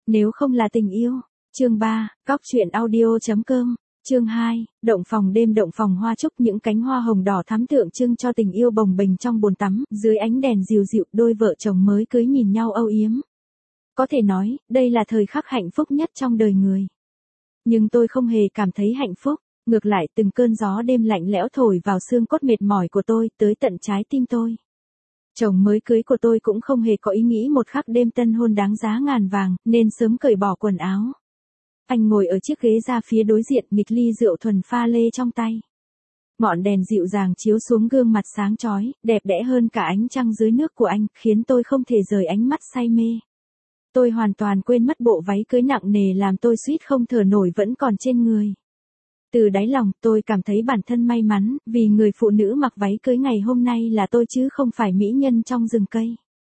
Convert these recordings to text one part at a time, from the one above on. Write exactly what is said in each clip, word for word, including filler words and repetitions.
Nếu không là tình yêu. Chương ba, cóc truyện audio chấm com. Chương hai, động phòng đêm động phòng hoa trúc, những cánh hoa hồng đỏ thắm tượng trưng cho tình yêu bồng bềnh trong bồn tắm, dưới ánh đèn dịu dịu, đôi vợ chồng mới cưới nhìn nhau âu yếm. Có thể nói, đây là thời khắc hạnh phúc nhất trong đời người. Nhưng tôi không hề cảm thấy hạnh phúc, ngược lại từng cơn gió đêm lạnh lẽo thổi vào xương cốt mệt mỏi của tôi, tới tận trái tim tôi. Chồng mới cưới của tôi cũng không hề có ý nghĩ một khắc đêm tân hôn đáng giá ngàn vàng, nên sớm cởi bỏ quần áo. Anh ngồi ở chiếc ghế ra phía đối diện, nghịch ly rượu thuần pha lê trong tay. Ngọn đèn dịu dàng chiếu xuống gương mặt sáng chói, đẹp đẽ hơn cả ánh trăng dưới nước của anh, khiến tôi không thể rời ánh mắt say mê. Tôi hoàn toàn quên mất bộ váy cưới nặng nề làm tôi suýt không thở nổi vẫn còn trên người. Từ đáy lòng, tôi cảm thấy bản thân may mắn, vì người phụ nữ mặc váy cưới ngày hôm nay là tôi chứ không phải mỹ nhân trong rừng cây.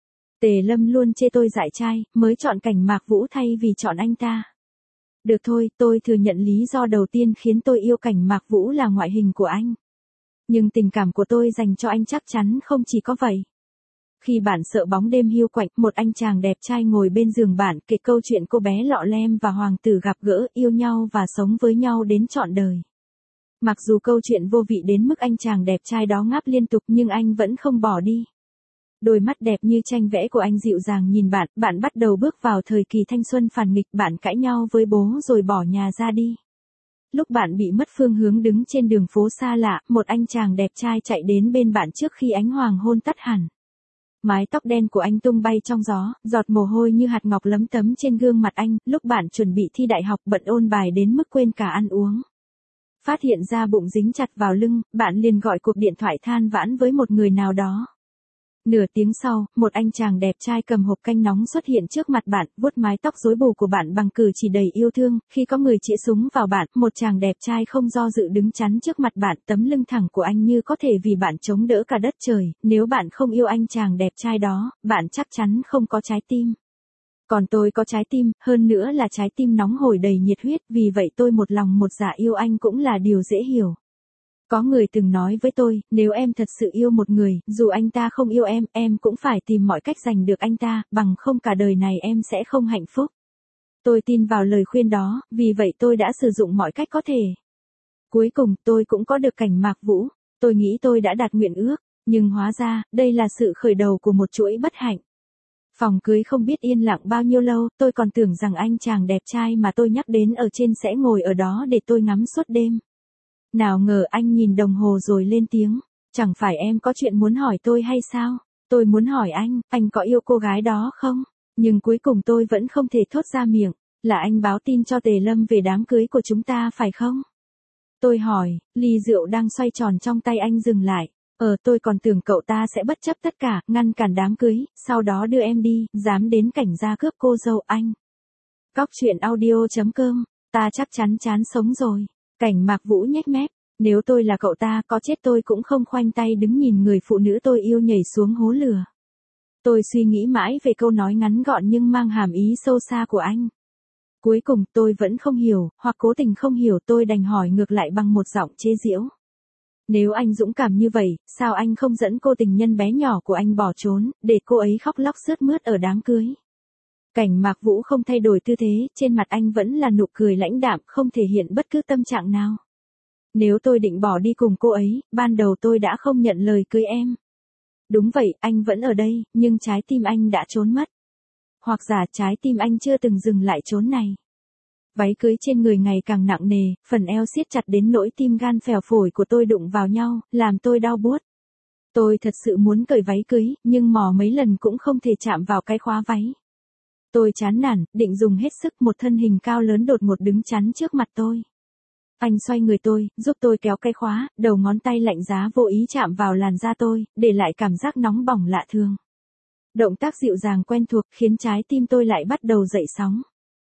Tề Lâm luôn chê tôi dại trai, mới chọn Cảnh Mạc Vũ thay vì chọn anh ta. Được thôi, tôi thừa nhận lý do đầu tiên khiến tôi yêu Cảnh Mạc Vũ là ngoại hình của anh. Nhưng tình cảm của tôi dành cho anh chắc chắn không chỉ có vậy. Khi bạn sợ bóng đêm hiu quạnh, một anh chàng đẹp trai ngồi bên giường bạn kể câu chuyện cô bé lọ lem và hoàng tử gặp gỡ, yêu nhau và sống với nhau đến trọn đời. Mặc dù câu chuyện vô vị đến mức anh chàng đẹp trai đó ngáp liên tục nhưng anh vẫn không bỏ đi. Đôi mắt đẹp như tranh vẽ của anh dịu dàng nhìn bạn, bạn bắt đầu bước vào thời kỳ thanh xuân phản nghịch, bạn cãi nhau với bố rồi bỏ nhà ra đi. Lúc bạn bị mất phương hướng đứng trên đường phố xa lạ, một anh chàng đẹp trai chạy đến bên bạn trước khi ánh hoàng hôn tắt hẳn. Mái tóc đen của anh tung bay trong gió, giọt mồ hôi như hạt ngọc lấm tấm trên gương mặt anh, lúc bạn chuẩn bị thi đại học bận ôn bài đến mức quên cả ăn uống. Phát hiện ra bụng dính chặt vào lưng, bạn liền gọi cuộc điện thoại than vãn với một người nào đó. Nửa tiếng sau, một anh chàng đẹp trai cầm hộp canh nóng xuất hiện trước mặt bạn, vuốt mái tóc rối bù của bạn bằng cử chỉ đầy yêu thương. Khi có người chĩa súng vào bạn, một chàng đẹp trai không do dự đứng chắn trước mặt bạn, tấm lưng thẳng của anh như có thể vì bạn chống đỡ cả đất trời. Nếu bạn không yêu anh chàng đẹp trai đó, bạn chắc chắn không có trái tim. Còn tôi có trái tim, hơn nữa là trái tim nóng hổi đầy nhiệt huyết, vì vậy tôi một lòng một dạ yêu anh cũng là điều dễ hiểu. Có người từng nói với tôi, nếu em thật sự yêu một người, dù anh ta không yêu em, em cũng phải tìm mọi cách giành được anh ta, bằng không cả đời này em sẽ không hạnh phúc. Tôi tin vào lời khuyên đó, vì vậy tôi đã sử dụng mọi cách có thể. Cuối cùng, tôi cũng có được Cảnh Mạc Vũ. Tôi nghĩ tôi đã đạt nguyện ước, nhưng hóa ra, đây là sự khởi đầu của một chuỗi bất hạnh. Phòng cưới không biết yên lặng bao nhiêu lâu, tôi còn tưởng rằng anh chàng đẹp trai mà tôi nhắc đến ở trên sẽ ngồi ở đó để tôi ngắm suốt đêm. Nào ngờ anh nhìn đồng hồ rồi lên tiếng, chẳng phải em có chuyện muốn hỏi tôi hay sao? Tôi muốn hỏi anh, anh có yêu cô gái đó không? Nhưng cuối cùng tôi vẫn không thể thốt ra miệng, là anh báo tin cho Tề Lâm về đám cưới của chúng ta phải không? Tôi hỏi, ly rượu đang xoay tròn trong tay anh dừng lại. Ờ tôi còn tưởng cậu ta sẽ bất chấp tất cả, ngăn cản đám cưới, sau đó đưa em đi, dám đến cảnh gia cướp cô dâu anh. Cóc truyện audio chấm com, ta chắc chắn chán sống rồi. Cảnh Mạc Vũ nhếch mép, nếu tôi là cậu ta có chết tôi cũng không khoanh tay đứng nhìn người phụ nữ tôi yêu nhảy xuống hố lửa. Tôi suy nghĩ mãi về câu nói ngắn gọn nhưng mang hàm ý sâu xa của anh. Cuối cùng tôi vẫn không hiểu, hoặc cố tình không hiểu, tôi đành hỏi ngược lại bằng một giọng chế giễu. Nếu anh dũng cảm như vậy, sao anh không dẫn cô tình nhân bé nhỏ của anh bỏ trốn, để cô ấy khóc lóc sướt mướt ở đám cưới? Cảnh Mạc Vũ không thay đổi tư thế, trên mặt anh vẫn là nụ cười lãnh đạm, không thể hiện bất cứ tâm trạng nào. Nếu tôi định bỏ đi cùng cô ấy, ban đầu tôi đã không nhận lời cưới em. Đúng vậy, anh vẫn ở đây, nhưng trái tim anh đã trốn mất. Hoặc giả trái tim anh chưa từng dừng lại chốn này. Váy cưới trên người ngày càng nặng nề, phần eo siết chặt đến nỗi tim gan phèo phổi của tôi đụng vào nhau, làm tôi đau buốt. Tôi thật sự muốn cởi váy cưới, nhưng mò mấy lần cũng không thể chạm vào cái khóa váy. Tôi chán nản, định dùng hết sức, một thân hình cao lớn đột ngột đứng chắn trước mặt tôi. Anh xoay người tôi, giúp tôi kéo cái khóa, đầu ngón tay lạnh giá vô ý chạm vào làn da tôi, để lại cảm giác nóng bỏng lạ thường. Động tác dịu dàng quen thuộc khiến trái tim tôi lại bắt đầu dậy sóng.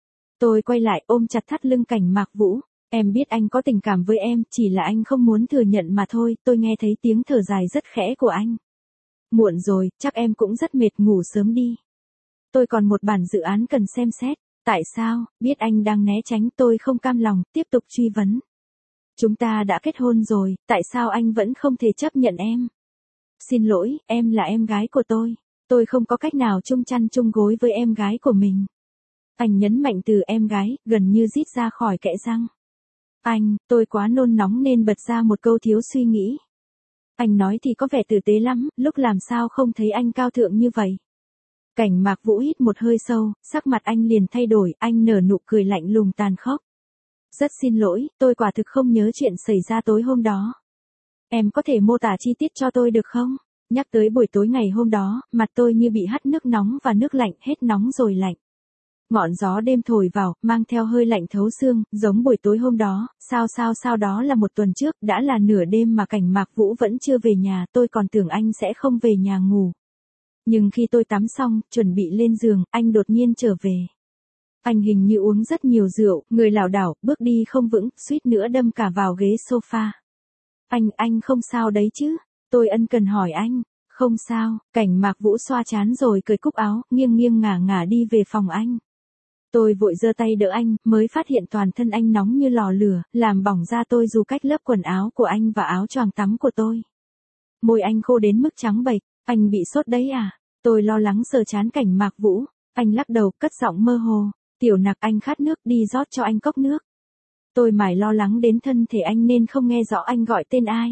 Tôi quay lại ôm chặt thắt lưng Cảnh Mạc Vũ. Em biết anh có tình cảm với em, chỉ là anh không muốn thừa nhận mà thôi. Tôi nghe thấy tiếng thở dài rất khẽ của anh. Muộn rồi, chắc em cũng rất mệt, ngủ sớm đi. Tôi còn một bản dự án cần xem xét. Tại sao? Biết anh đang né tránh, tôi không cam lòng, tiếp tục truy vấn. Chúng ta đã kết hôn rồi, tại sao anh vẫn không thể chấp nhận em? Xin lỗi, em là em gái của tôi. Tôi không có cách nào chung chăn chung gối với em gái của mình. Anh nhấn mạnh từ em gái, gần như rít ra khỏi kẽ răng. Anh, tôi quá nôn nóng nên bật ra một câu thiếu suy nghĩ. Anh nói thì có vẻ tử tế lắm, lúc làm sao không thấy anh cao thượng như vậy. Cảnh Mạc Vũ hít một hơi sâu, sắc mặt anh liền thay đổi, anh nở nụ cười lạnh lùng tàn khốc. Rất xin lỗi, tôi quả thực không nhớ chuyện xảy ra tối hôm đó. Em có thể mô tả chi tiết cho tôi được không? Nhắc tới buổi tối ngày hôm đó, mặt tôi như bị hắt nước nóng và nước lạnh, hết nóng rồi lạnh. Ngọn gió đêm thổi vào, mang theo hơi lạnh thấu xương, giống buổi tối hôm đó, sao sao sao đó là một tuần trước, đã là nửa đêm mà Cảnh Mạc Vũ vẫn chưa về nhà, tôi còn tưởng anh sẽ không về nhà ngủ. Nhưng khi tôi tắm xong, chuẩn bị lên giường, anh đột nhiên trở về. Anh hình như uống rất nhiều rượu, người lảo đảo, bước đi không vững, suýt nữa đâm cả vào ghế sofa. Anh, anh không sao đấy chứ? Tôi ân cần hỏi anh. Không sao, Cảnh Mạc Vũ xoa trán rồi cởi cúc áo, nghiêng nghiêng ngả ngả đi về phòng anh. Tôi vội giơ tay đỡ anh, mới phát hiện toàn thân anh nóng như lò lửa, làm bỏng da tôi dù cách lớp quần áo của anh và áo choàng tắm của tôi. Môi anh khô đến mức trắng bệch, anh bị sốt đấy à? Tôi lo lắng sờ trán Cảnh Mạc Vũ, anh lắc đầu, cất giọng mơ hồ. Tiểu Nặc, anh khát nước, đi rót cho anh cốc nước. Tôi mải lo lắng đến thân thể anh nên không nghe rõ anh gọi tên ai.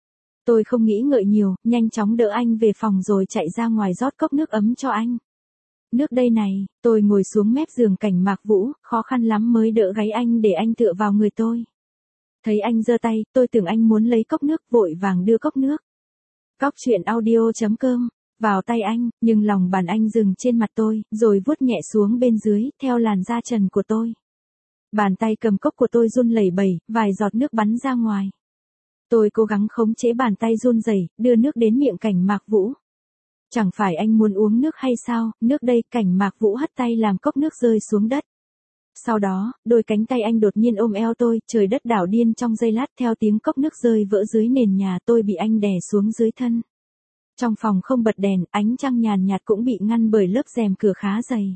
Tôi không nghĩ ngợi nhiều, nhanh chóng đỡ anh về phòng rồi chạy ra ngoài rót cốc nước ấm cho anh. Nước đây này, tôi ngồi xuống mép giường Cảnh Mạc Vũ, khó khăn lắm mới đỡ gáy anh để anh tựa vào người tôi. Thấy anh giơ tay, tôi tưởng anh muốn lấy cốc nước, vội vàng đưa cốc nước. Cóc truyện audio chấm com, vào tay anh, nhưng lòng bàn anh dừng trên mặt tôi, rồi vuốt nhẹ xuống bên dưới, theo làn da trần của tôi. Bàn tay cầm cốc của tôi run lẩy bẩy, vài giọt nước bắn ra ngoài. Tôi cố gắng khống chế bàn tay run rẩy, đưa nước đến miệng Cảnh Mạc Vũ. Chẳng phải anh muốn uống nước hay sao, nước đây, Cảnh Mạc Vũ hất tay làm cốc nước rơi xuống đất. Sau đó, đôi cánh tay anh đột nhiên ôm eo tôi, trời đất đảo điên trong giây lát theo tiếng cốc nước rơi vỡ dưới nền nhà tôi bị anh đè xuống dưới thân. Trong phòng không bật đèn, ánh trăng nhàn nhạt cũng bị ngăn bởi lớp rèm cửa khá dày.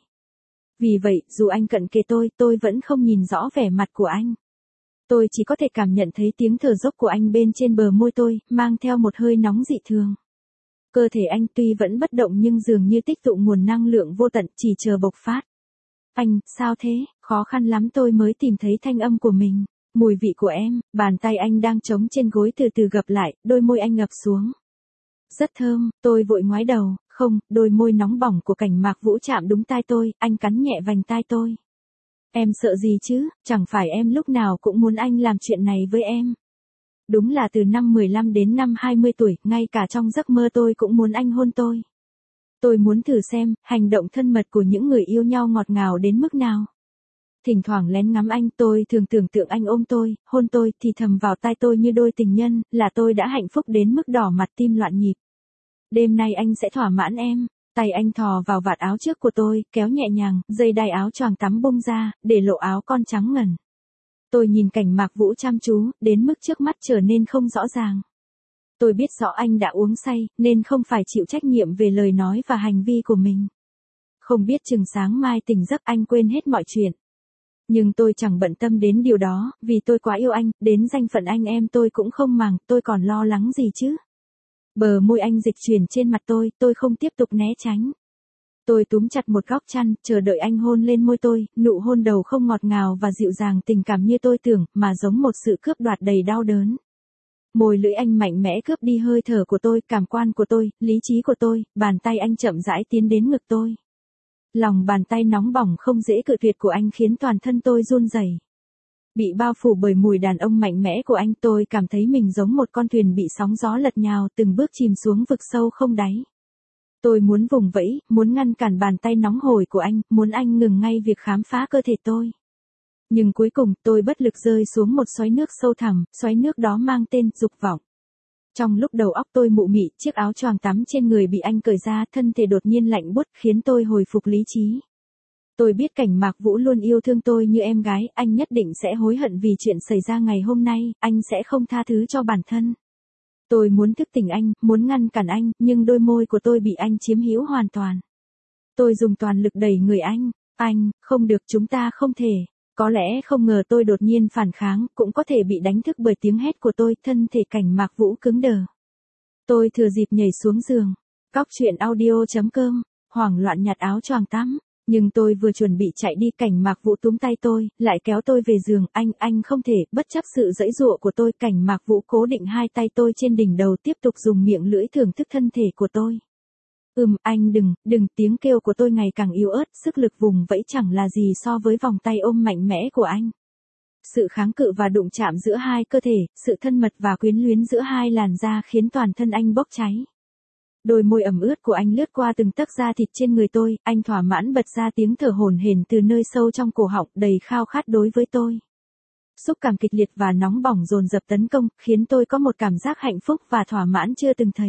Vì vậy, dù anh cận kề tôi, tôi vẫn không nhìn rõ vẻ mặt của anh. Tôi chỉ có thể cảm nhận thấy tiếng thở dốc của anh bên trên bờ môi tôi, mang theo một hơi nóng dị thường. Cơ thể anh tuy vẫn bất động nhưng dường như tích tụ nguồn năng lượng vô tận, chỉ chờ bộc phát. Anh, sao thế? Khó khăn lắm tôi mới tìm thấy thanh âm của mình. Mùi vị của em, bàn tay anh đang trống trên gối từ từ gập lại, đôi môi anh ngập xuống. Rất thơm, tôi vội ngoái đầu, không, đôi môi nóng bỏng của Cảnh Mạc Vũ chạm đúng tai tôi, anh cắn nhẹ vành tai tôi. Em sợ gì chứ, chẳng phải em lúc nào cũng muốn anh làm chuyện này với em. Đúng là từ năm mười lăm đến năm hai mươi tuổi, ngay cả trong giấc mơ tôi cũng muốn anh hôn tôi. Tôi muốn thử xem, hành động thân mật của những người yêu nhau ngọt ngào đến mức nào. Thỉnh thoảng lén ngắm anh, tôi thường tưởng tượng anh ôm tôi, hôn tôi, thì thầm vào tai tôi như đôi tình nhân, là tôi đã hạnh phúc đến mức đỏ mặt tim loạn nhịp. Đêm nay anh sẽ thỏa mãn em. Tay anh thò vào vạt áo trước của tôi, kéo nhẹ nhàng, dây đai áo choàng tắm bung ra, để lộ áo con trắng ngần. Tôi nhìn Cảnh Mạc Vũ chăm chú, đến mức trước mắt trở nên không rõ ràng. Tôi biết rõ anh đã uống say, nên không phải chịu trách nhiệm về lời nói và hành vi của mình. Không biết chừng sáng mai tỉnh giấc anh quên hết mọi chuyện. Nhưng tôi chẳng bận tâm đến điều đó, vì tôi quá yêu anh, đến danh phận anh em tôi cũng không màng, tôi còn lo lắng gì chứ. Bờ môi anh dịch chuyển trên mặt tôi, tôi không tiếp tục né tránh. Tôi túm chặt một góc chăn, chờ đợi anh hôn lên môi tôi, nụ hôn đầu không ngọt ngào và dịu dàng tình cảm như tôi tưởng, mà giống một sự cướp đoạt đầy đau đớn. Môi lưỡi anh mạnh mẽ cướp đi hơi thở của tôi, cảm quan của tôi, lý trí của tôi, bàn tay anh chậm rãi tiến đến ngực tôi. Lòng bàn tay nóng bỏng không dễ cự tuyệt của anh khiến toàn thân tôi run rẩy. Bị bao phủ bởi mùi đàn ông mạnh mẽ của anh, tôi cảm thấy mình giống một con thuyền bị sóng gió lật nhào từng bước chìm xuống vực sâu không đáy. Tôi muốn vùng vẫy, muốn ngăn cản bàn tay nóng hổi của anh, muốn anh ngừng ngay việc khám phá cơ thể tôi. Nhưng cuối cùng tôi bất lực rơi xuống một xoáy nước sâu thẳm, xoáy nước đó mang tên dục vọng. Trong lúc đầu óc tôi mụ mị, chiếc áo choàng tắm trên người bị anh cởi ra, thân thể đột nhiên lạnh buốt khiến tôi hồi phục lý trí. Tôi biết Cảnh Mạc Vũ luôn yêu thương tôi như em gái, anh nhất định sẽ hối hận vì chuyện xảy ra ngày hôm nay, anh sẽ không tha thứ cho bản thân. Tôi muốn thức tỉnh anh, muốn ngăn cản anh, nhưng đôi môi của tôi bị anh chiếm hữu hoàn toàn. Tôi dùng toàn lực đẩy người anh, anh, không được, chúng ta không thể. Có lẽ không ngờ tôi đột nhiên phản kháng, cũng có thể bị đánh thức bởi tiếng hét của tôi, thân thể Cảnh Mạc Vũ cứng đờ. Tôi thừa dịp nhảy xuống giường. Cóc truyện audio chấm com, hoảng loạn nhặt áo choàng tắm. Nhưng tôi vừa chuẩn bị chạy đi, Cảnh Mạc Vũ túm tay tôi, lại kéo tôi về giường, anh, anh không thể, bất chấp sự giãy giụa của tôi, Cảnh Mạc Vũ cố định hai tay tôi trên đỉnh đầu, tiếp tục dùng miệng lưỡi thưởng thức thân thể của tôi. Ừm, anh đừng, đừng, tiếng kêu của tôi ngày càng yếu ớt, sức lực vùng vẫy chẳng là gì so với vòng tay ôm mạnh mẽ của anh. Sự kháng cự và đụng chạm giữa hai cơ thể, sự thân mật và quyến luyến giữa hai làn da khiến toàn thân anh bốc cháy. Đôi môi ẩm ướt của anh lướt qua từng tấc da thịt trên người tôi, anh thỏa mãn bật ra tiếng thở hổn hển từ nơi sâu trong cổ họng, đầy khao khát đối với tôi. Xúc cảm kịch liệt và nóng bỏng dồn dập tấn công, khiến tôi có một cảm giác hạnh phúc và thỏa mãn chưa từng thấy.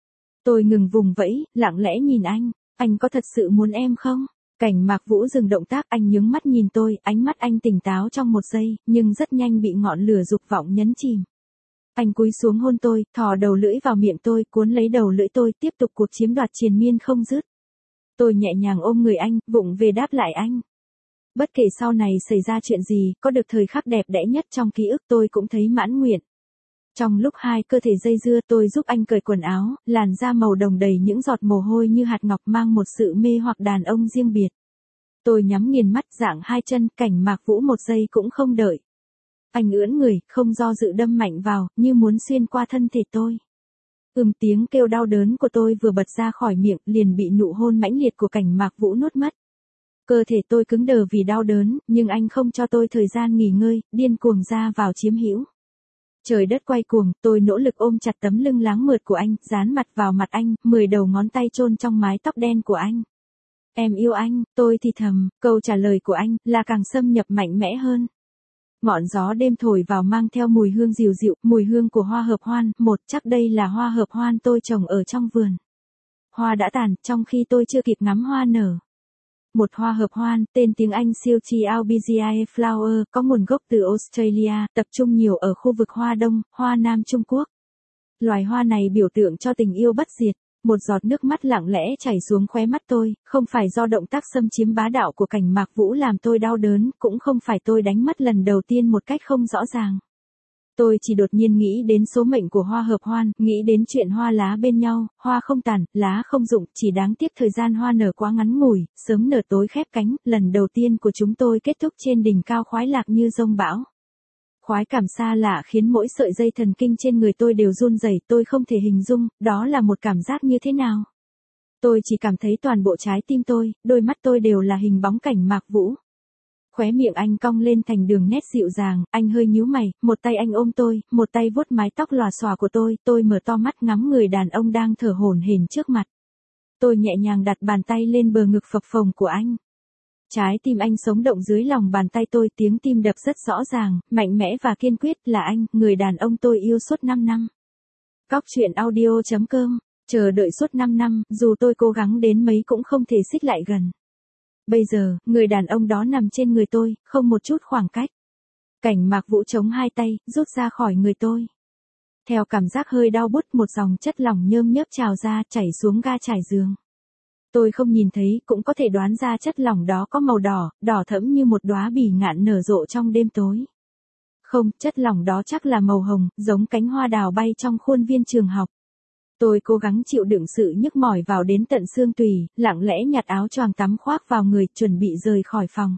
Tôi ngừng vùng vẫy, lặng lẽ nhìn anh, anh có thật sự muốn em không? Cảnh Mạc Vũ dừng động tác, anh nhướng mắt nhìn tôi, ánh mắt anh tỉnh táo trong một giây, nhưng rất nhanh bị ngọn lửa dục vọng nhấn chìm. Anh cúi xuống hôn tôi, thò đầu lưỡi vào miệng tôi, cuốn lấy đầu lưỡi tôi, tiếp tục cuộc chiếm đoạt triền miên không dứt. Tôi nhẹ nhàng ôm người anh, vụng về đáp lại anh. Bất kể sau này xảy ra chuyện gì, có được thời khắc đẹp đẽ nhất trong ký ức tôi cũng thấy mãn nguyện. Trong lúc hai cơ thể dây dưa, tôi giúp anh cởi quần áo, làn da màu đồng đầy những giọt mồ hôi như hạt ngọc mang một sự mê hoặc đàn ông riêng biệt. Tôi nhắm nghiền mắt, dạng hai chân, Cảnh Mạc Vũ một giây cũng không đợi. Anh ưỡn người, không do dự đâm mạnh vào, như muốn xuyên qua thân thể tôi. Ừm, tiếng kêu đau đớn của tôi vừa bật ra khỏi miệng, liền bị nụ hôn mãnh liệt của Cảnh Mạc Vũ nuốt mất. Cơ thể tôi cứng đờ vì đau đớn, nhưng anh không cho tôi thời gian nghỉ ngơi, điên cuồng ra vào chiếm hữu. Trời đất quay cuồng, tôi nỗ lực ôm chặt tấm lưng láng mượt của anh, dán mặt vào mặt anh, mười đầu ngón tay chôn trong mái tóc đen của anh. Em yêu anh, tôi thì thầm, câu trả lời của anh là càng xâm nhập mạnh mẽ hơn. Ngọn gió đêm thổi vào mang theo mùi hương dịu dịu, mùi hương của hoa hợp hoan, một chắc đây là hoa hợp hoan tôi trồng ở trong vườn. Hoa đã tàn, trong khi tôi chưa kịp ngắm hoa nở. Một hoa hợp hoan, tên tiếng Anh Silchi Albiziae Flower, có nguồn gốc từ Australia, tập trung nhiều ở khu vực Hoa Đông, Hoa Nam Trung Quốc. Loài hoa này biểu tượng cho tình yêu bất diệt. Một giọt nước mắt lặng lẽ chảy xuống khóe mắt tôi, không phải do động tác xâm chiếm bá đạo của Cảnh Mạc Vũ làm tôi đau đớn, cũng không phải tôi đánh mất lần đầu tiên một cách không rõ ràng. Tôi chỉ đột nhiên nghĩ đến số mệnh của hoa hợp hoan, nghĩ đến chuyện hoa lá bên nhau, hoa không tàn, lá không rụng, chỉ đáng tiếc thời gian hoa nở quá ngắn ngủi, sớm nở tối khép cánh, lần đầu tiên của chúng tôi kết thúc trên đỉnh cao khoái lạc như dông bão. Khoái cảm xa lạ khiến mỗi sợi dây thần kinh trên người tôi đều run rẩy, tôi không thể hình dung, đó là một cảm giác như thế nào. Tôi chỉ cảm thấy toàn bộ trái tim tôi, đôi mắt tôi đều là hình bóng Cảnh Mạc Vũ. Khóe miệng anh cong lên thành đường nét dịu dàng, anh hơi nhíu mày, một tay anh ôm tôi, một tay vuốt mái tóc lòa xòa của tôi, tôi mở to mắt ngắm người đàn ông đang thở hổn hển trước mặt. Tôi nhẹ nhàng đặt bàn tay lên bờ ngực phập phồng của anh. Trái tim anh sống động dưới lòng bàn tay tôi, tiếng tim đập rất rõ ràng, mạnh mẽ và kiên quyết, là anh, người đàn ông tôi yêu suốt năm năm. Cóc truyện audio chấm com, chờ đợi suốt năm năm, dù tôi cố gắng đến mấy cũng không thể xích lại gần. Bây giờ, người đàn ông đó nằm trên người tôi, không một chút khoảng cách. Cảnh Mạc Vũ chống hai tay, rút ra khỏi người tôi. Theo cảm giác hơi đau bút, một dòng chất lỏng nhơm nhớp trào ra, chảy xuống ga trải giường. Tôi không nhìn thấy, cũng có thể đoán ra chất lỏng đó có màu đỏ, đỏ thẫm như một đóa bỉ ngạn nở rộ trong đêm tối. Không, chất lỏng đó chắc là màu hồng, giống cánh hoa đào bay trong khuôn viên trường học. Tôi cố gắng chịu đựng sự nhức mỏi vào đến tận xương tủy, lặng lẽ nhặt áo choàng tắm khoác vào người, chuẩn bị rời khỏi phòng.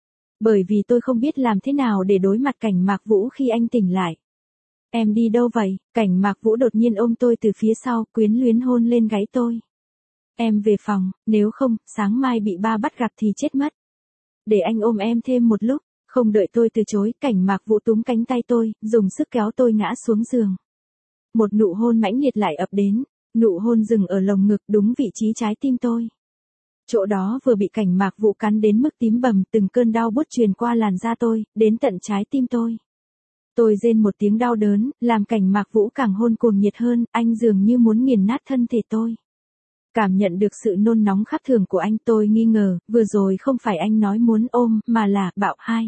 Bởi vì tôi không biết làm thế nào để đối mặt Cảnh Mạc Vũ khi anh tỉnh lại. Em đi đâu vậy? Cảnh Mạc Vũ đột nhiên ôm tôi từ phía sau, quyến luyến hôn lên gáy tôi. Em về phòng, nếu không, sáng mai bị ba bắt gặp thì chết mất. Để anh ôm em thêm một lúc, không đợi tôi từ chối, Cảnh Mạc Vũ túm cánh tay tôi, dùng sức kéo tôi ngã xuống giường. Một nụ hôn mãnh liệt lại ập đến, nụ hôn dừng ở lồng ngực, đúng vị trí trái tim tôi. Chỗ đó vừa bị Cảnh Mạc Vũ cắn đến mức tím bầm, từng cơn đau buốt truyền qua làn da tôi, đến tận trái tim tôi. Tôi rên một tiếng đau đớn, làm Cảnh Mạc Vũ càng hôn cuồng nhiệt hơn, anh dường như muốn nghiền nát thân thể tôi. Cảm nhận được sự nôn nóng khác thường của anh, tôi nghi ngờ, vừa rồi không phải anh nói muốn ôm, mà là bạo hai.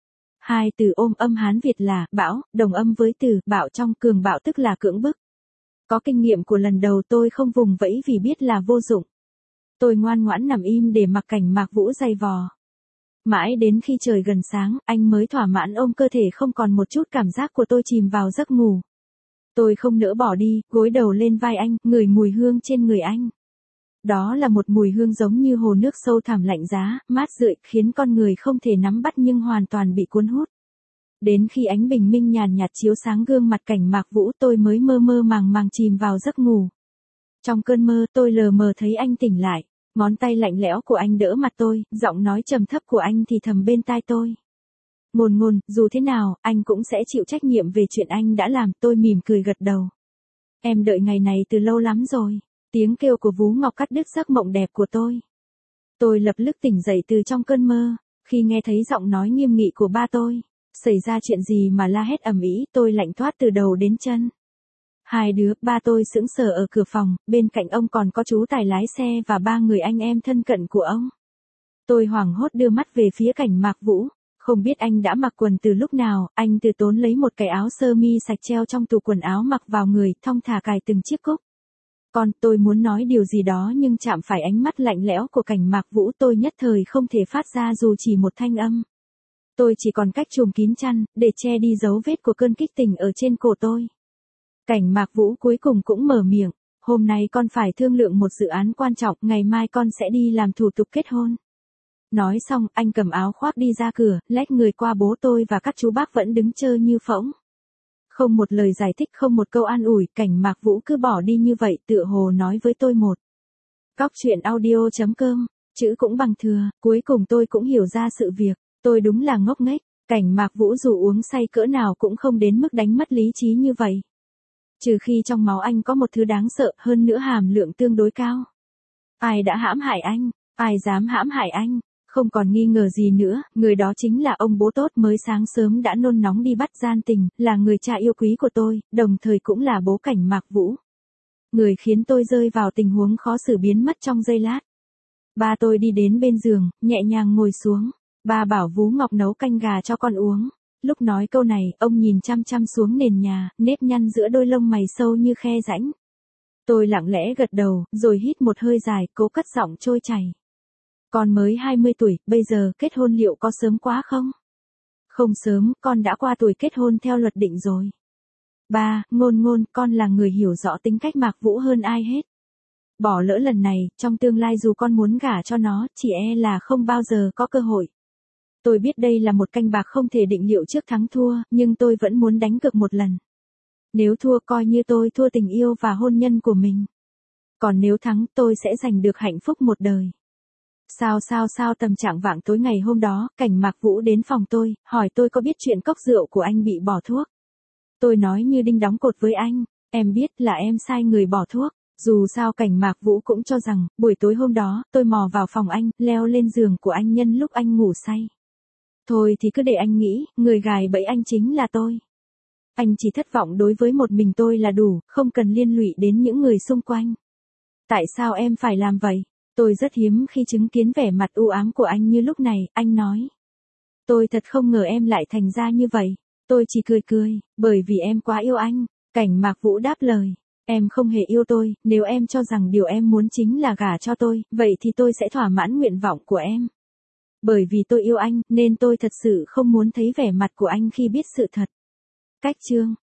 Hai từ ôm âm Hán Việt là bão, đồng âm với từ bạo trong cường bạo, tức là cưỡng bức. Có kinh nghiệm của lần đầu, tôi không vùng vẫy vì biết là vô dụng. Tôi ngoan ngoãn nằm im để mặc Cảnh Mạc Vũ giày vò. Mãi đến khi trời gần sáng, anh mới thỏa mãn ôm cơ thể không còn một chút cảm giác của tôi chìm vào giấc ngủ. Tôi không nỡ bỏ đi, gối đầu lên vai anh, ngửi mùi hương trên người anh. Đó là một mùi hương giống như hồ nước sâu thẳm lạnh giá, mát rượi, khiến con người không thể nắm bắt nhưng hoàn toàn bị cuốn hút. Đến khi ánh bình minh nhàn nhạt chiếu sáng gương mặt Cảnh Mạc Vũ, tôi mới mơ mơ màng màng chìm vào giấc ngủ. Trong cơn mơ, tôi lờ mờ thấy anh tỉnh lại, ngón tay lạnh lẽo của anh đỡ mặt tôi, giọng nói trầm thấp của anh thì thầm bên tai tôi. Ngôn Ngôn, dù thế nào, anh cũng sẽ chịu trách nhiệm về chuyện anh đã làm. Tôi mỉm cười gật đầu. Em đợi ngày này từ lâu lắm rồi. Tiếng kêu của Vú Ngọc cắt đứt giấc mộng đẹp của tôi. Tôi lập tức tỉnh dậy từ trong cơn mơ, khi nghe thấy giọng nói nghiêm nghị của ba tôi. Xảy ra chuyện gì mà la hét ầm ĩ, tôi lạnh toát từ đầu đến chân. Hai đứa, ba tôi sững sờ ở cửa phòng, bên cạnh ông còn có chú tài lái xe và ba người anh em thân cận của ông. Tôi hoảng hốt đưa mắt về phía Cảnh Mạc Vũ. Không biết anh đã mặc quần từ lúc nào, anh từ tốn lấy một cái áo sơ mi sạch treo trong tủ quần áo mặc vào người, thong thả cài từng chiếc cúc. Còn tôi muốn nói điều gì đó nhưng chạm phải ánh mắt lạnh lẽo của Cảnh Mạc Vũ, tôi nhất thời không thể phát ra dù chỉ một thanh âm. Tôi chỉ còn cách trùm kín chăn, để che đi dấu vết của cơn kích tình ở trên cổ tôi. Cảnh Mạc Vũ cuối cùng cũng mở miệng, hôm nay con phải thương lượng một dự án quan trọng, ngày mai con sẽ đi làm thủ tục kết hôn. Nói xong, anh cầm áo khoác đi ra cửa, lách người qua bố tôi và các chú bác vẫn đứng chơ như phỗng. Không một lời giải thích, không một câu an ủi, Cảnh Mạc Vũ cứ bỏ đi như vậy, tựa hồ nói với tôi một. Cóc truyện audio chấm com, chữ cũng bằng thừa, cuối cùng tôi cũng hiểu ra sự việc, tôi đúng là ngốc nghếch, Cảnh Mạc Vũ dù uống say cỡ nào cũng không đến mức đánh mất lý trí như vậy. Trừ khi trong máu anh có một thứ đáng sợ, hơn nữa hàm lượng tương đối cao. Ai đã hãm hại anh? Ai dám hãm hại anh? Không còn nghi ngờ gì nữa, người đó chính là ông bố tốt mới sáng sớm đã nôn nóng đi bắt gian tình, là người cha yêu quý của tôi, đồng thời cũng là bố Cảnh Mạc Vũ. Người khiến tôi rơi vào tình huống khó xử biến mất trong giây lát. Ba tôi đi đến bên giường, nhẹ nhàng ngồi xuống. Ba bảo Vú Ngọc nấu canh gà cho con uống. Lúc nói câu này, ông nhìn chăm chăm xuống nền nhà, nếp nhăn giữa đôi lông mày sâu như khe rãnh. Tôi lặng lẽ gật đầu, rồi hít một hơi dài, cố cất giọng trôi chảy. Con mới hai mươi tuổi, bây giờ kết hôn liệu có sớm quá không? Không sớm, con đã qua tuổi kết hôn theo luật định rồi. Ba, Ngôn Ngôn, con là người hiểu rõ tính cách Mạc Vũ hơn ai hết. Bỏ lỡ lần này, trong tương lai dù con muốn gả cho nó, chỉ e là không bao giờ có cơ hội. Tôi biết đây là một canh bạc không thể định liệu trước thắng thua, nhưng tôi vẫn muốn đánh cược một lần. Nếu thua coi như tôi thua tình yêu và hôn nhân của mình. Còn nếu thắng tôi sẽ giành được hạnh phúc một đời. Sao sao sao tầm trạng vạng tối ngày hôm đó, Cảnh Mạc Vũ đến phòng tôi, hỏi tôi có biết chuyện cốc rượu của anh bị bỏ thuốc. Tôi nói như đinh đóng cột với anh, em biết là em sai người bỏ thuốc. Dù sao Cảnh Mạc Vũ cũng cho rằng, buổi tối hôm đó, tôi mò vào phòng anh, leo lên giường của anh nhân lúc anh ngủ say. Thôi thì cứ để anh nghĩ, người gài bẫy anh chính là tôi. Anh chỉ thất vọng đối với một mình tôi là đủ, không cần liên lụy đến những người xung quanh. Tại sao em phải làm vậy? Tôi rất hiếm khi chứng kiến vẻ mặt u ám của anh như lúc này, anh nói. Tôi thật không ngờ em lại thành ra như vậy. Tôi chỉ cười cười, bởi vì em quá yêu anh. Cảnh Mạc Vũ đáp lời. Em không hề yêu tôi, nếu em cho rằng điều em muốn chính là gả cho tôi, vậy thì tôi sẽ thỏa mãn nguyện vọng của em. Bởi vì tôi yêu anh, nên tôi thật sự không muốn thấy vẻ mặt của anh khi biết sự thật. Cách chương